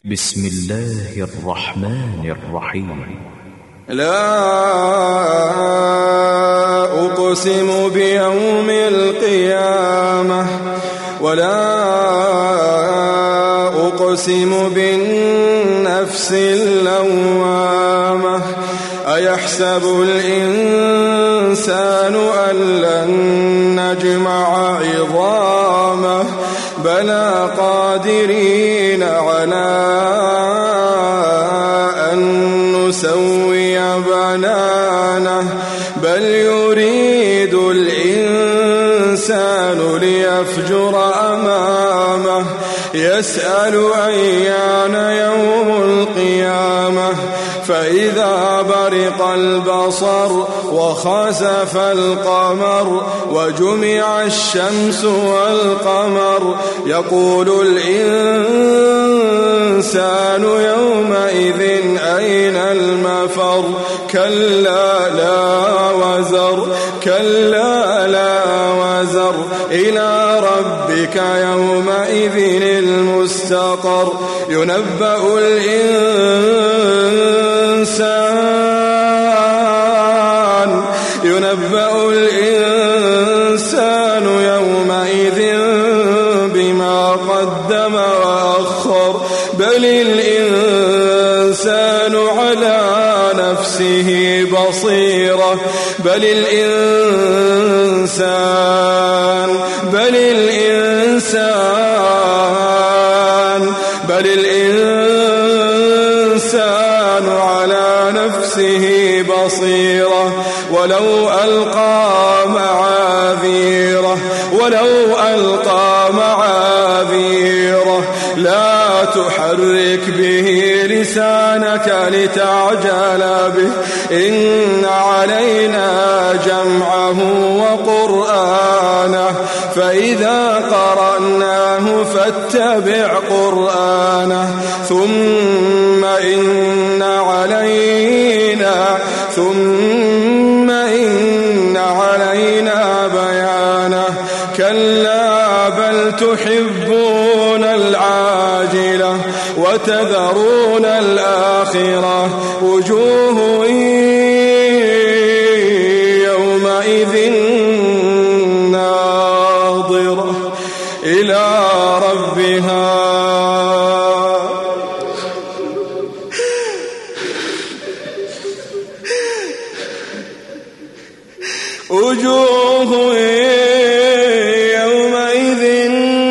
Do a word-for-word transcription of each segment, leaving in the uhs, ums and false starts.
بسم الله الرحمن الرحيم. لا أقسم بيوم القيامة ولا أقسم بالنفس اللوامة أيحسب الإنسان أن لن نجمع عظامه بلى قادرين على أن نسوي بنانه بل يريد الإنسان ليفجر أمامه يسأل أيان يوم القيامة فإذا برق البصر وخسف القمر وجمع الشمس والقمر يقول الإنسان يومئذ أين المفر كلا لا وزر كلا لا وزر إلى ربك يومئذ المستقر ينبأ الإنسان ينبأ الإنسان يومئذ بما قدم وأخر بل الإنسان على نفسه بصيرة بل الإنسان بل الإنسان بل الإنسان على نفسه بصيرة ولو ألقى معاذيره ولو ألقى معاذيره لا تحرك به لسانك لتعجل به إن علينا جمعه وقرآنه فإذا قرأناه فاتبع قرآنه ثم إن علينا ثم إن علينا بيانه كلا بل تحبون العاجلة وتذرون الآخرة وجوه يومئذ ناظرة إلى ربها وجوه يومئذ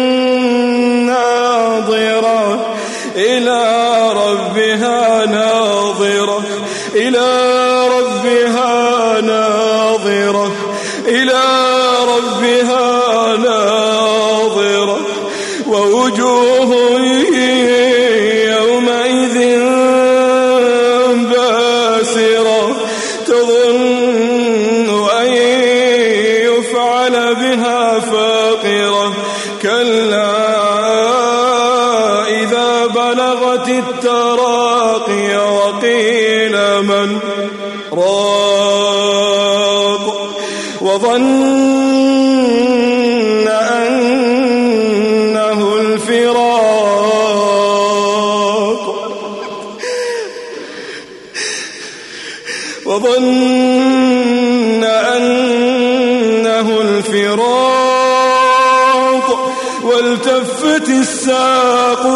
ناظرة إلى ربها ناظرة إلى ربها ناظرة إلى ربها ناظرة ووجوه يومئذ باسرة تظن أن يفعل بها فاقرة كلا إذا بلغت التراقي وقيل من راق وظن أنه الفراق وظن أنه الفراق والتفت الساق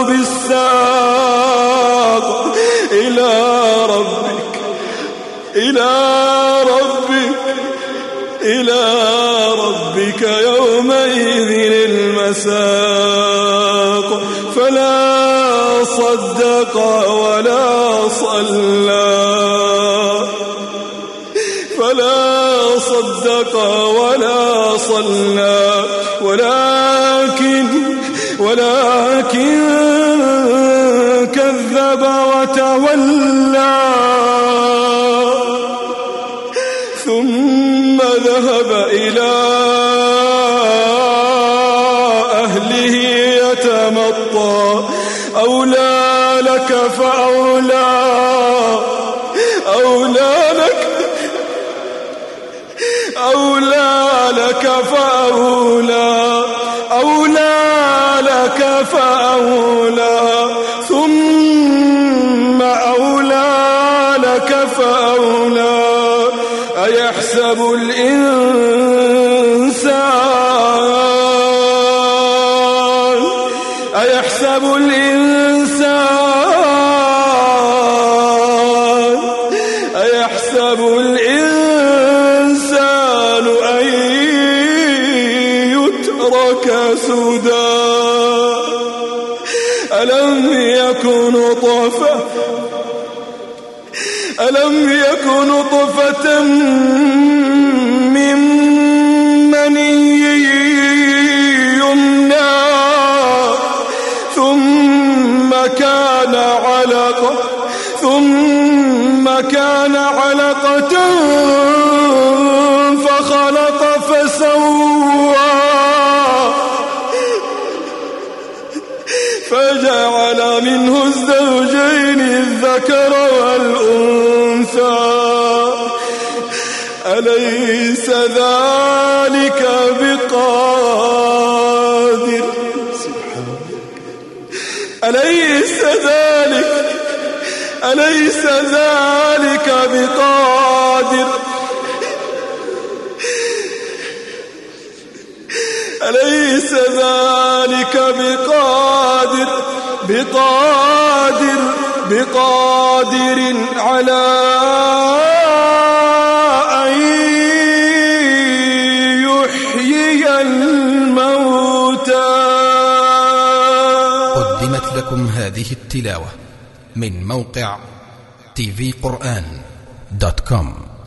بالساق إلى ربك إلى ربك إلى ربك يومئذ المساق فلا صدق ولا صلى فلا صدق ولا صلى ولكن ولكن كذب وتولى ثم ذهب إلى أهله يتمطى أولى لك فأولى أولى لك أولى لك فأولى أولى لك فأولى ثم أيحسب الإنسان أيحسب الإنسان أيحسب الإنسان أن يترك سدى ألم يكن نطفة ألم يكن نطفة من مني يمنى ثم كان علقة ثم كان علقة فخلق فسوى فجعل منه الزوجين الذكر والأنثى أليس ذلك بقادر أليس ذلك أليس ذلك بقادر أليس ذلك بقادر بقادر بقادر على أن يحيي الموتى. قدمت لكم هذه التلاوة من موقع تي في قرآن دوت كوم.